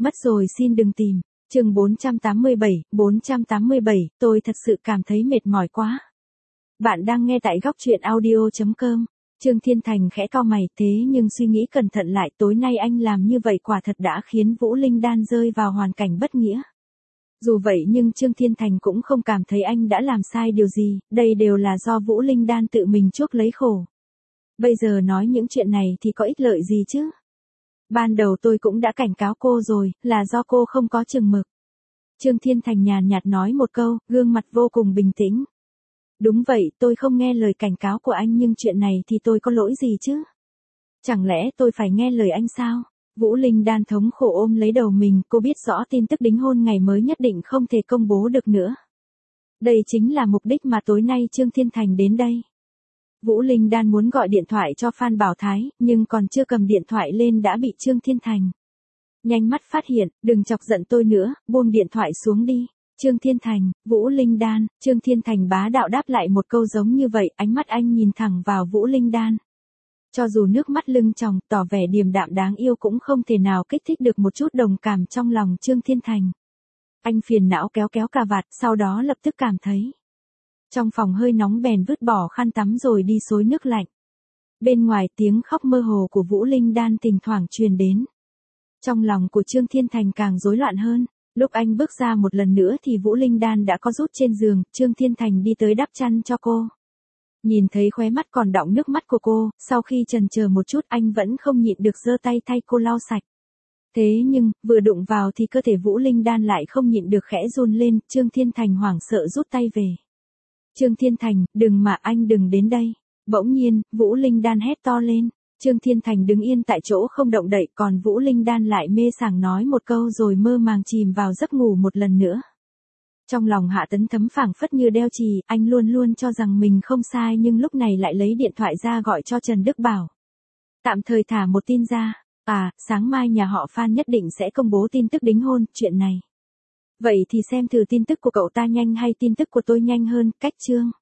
Mất rồi xin đừng tìm. Chương 487, tôi thật sự cảm thấy mệt mỏi quá. Bạn đang nghe tại góc truyện audio.com. Trương Thiên Thành khẽ cau mày, thế nhưng suy nghĩ cẩn thận lại, tối nay anh làm như vậy quả thật đã khiến Vũ Linh Đan rơi vào hoàn cảnh bất nghĩa. Dù vậy nhưng Trương Thiên Thành cũng không cảm thấy anh đã làm sai điều gì, đây đều là do Vũ Linh Đan tự mình chuốc lấy khổ. Bây giờ nói những chuyện này thì có ích lợi gì chứ? Ban đầu tôi cũng đã cảnh cáo cô rồi, là do cô không có chừng mực. Trương Thiên Thành nhàn nhạt nói một câu, gương mặt vô cùng bình tĩnh. Đúng vậy, tôi không nghe lời cảnh cáo của anh nhưng chuyện này thì tôi có lỗi gì chứ? Chẳng lẽ tôi phải nghe lời anh sao? Vũ Linh Đan thống khổ ôm lấy đầu mình, cô biết rõ tin tức đính hôn ngày mới nhất định không thể công bố được nữa. Đây chính là mục đích mà tối nay Trương Thiên Thành đến đây. Vũ Linh Đan muốn gọi điện thoại cho Phan Bảo Thái, nhưng còn chưa cầm điện thoại lên đã bị Trương Thiên Thành nhanh mắt phát hiện, đừng chọc giận tôi nữa, buông điện thoại xuống đi. Trương Thiên Thành, Vũ Linh Đan, Trương Thiên Thành bá đạo đáp lại một câu giống như vậy, ánh mắt anh nhìn thẳng vào Vũ Linh Đan. Cho dù nước mắt lưng tròng, tỏ vẻ điềm đạm đáng yêu cũng không thể nào kích thích được một chút đồng cảm trong lòng Trương Thiên Thành. Anh phiền não kéo kéo cà vạt, sau đó lập tức cảm thấy trong phòng hơi nóng bèn vứt bỏ khăn tắm rồi đi xối nước lạnh. Bên ngoài tiếng khóc mơ hồ của Vũ Linh Đan thỉnh thoảng truyền đến. Trong lòng của Trương Thiên Thành càng rối loạn hơn. Lúc anh bước ra một lần nữa thì Vũ Linh Đan đã có rút trên giường, Trương Thiên Thành đi tới đắp chăn cho cô. Nhìn thấy khóe mắt còn đọng nước mắt của cô, sau khi chần chờ một chút anh vẫn không nhịn được giơ tay thay cô lau sạch. Thế nhưng, vừa đụng vào thì cơ thể Vũ Linh Đan lại không nhịn được khẽ run lên, Trương Thiên Thành hoảng sợ rút tay về. Trương Thiên Thành, đừng mà anh đừng đến đây. Bỗng nhiên, Vũ Linh Đan hét to lên. Trương Thiên Thành đứng yên tại chỗ không động đậy, còn Vũ Linh Đan lại mê sảng nói một câu rồi mơ màng chìm vào giấc ngủ một lần nữa. Trong lòng Hạ Tấn Thấm phảng phất như đeo chì, anh luôn luôn cho rằng mình không sai nhưng lúc này lại lấy điện thoại ra gọi cho Trần Đức Bảo. Tạm thời thả một tin ra, sáng mai nhà họ Phan nhất định sẽ công bố tin tức đính hôn, chuyện này. Vậy thì xem thử tin tức của cậu ta nhanh hay tin tức của tôi nhanh hơn, cách Trương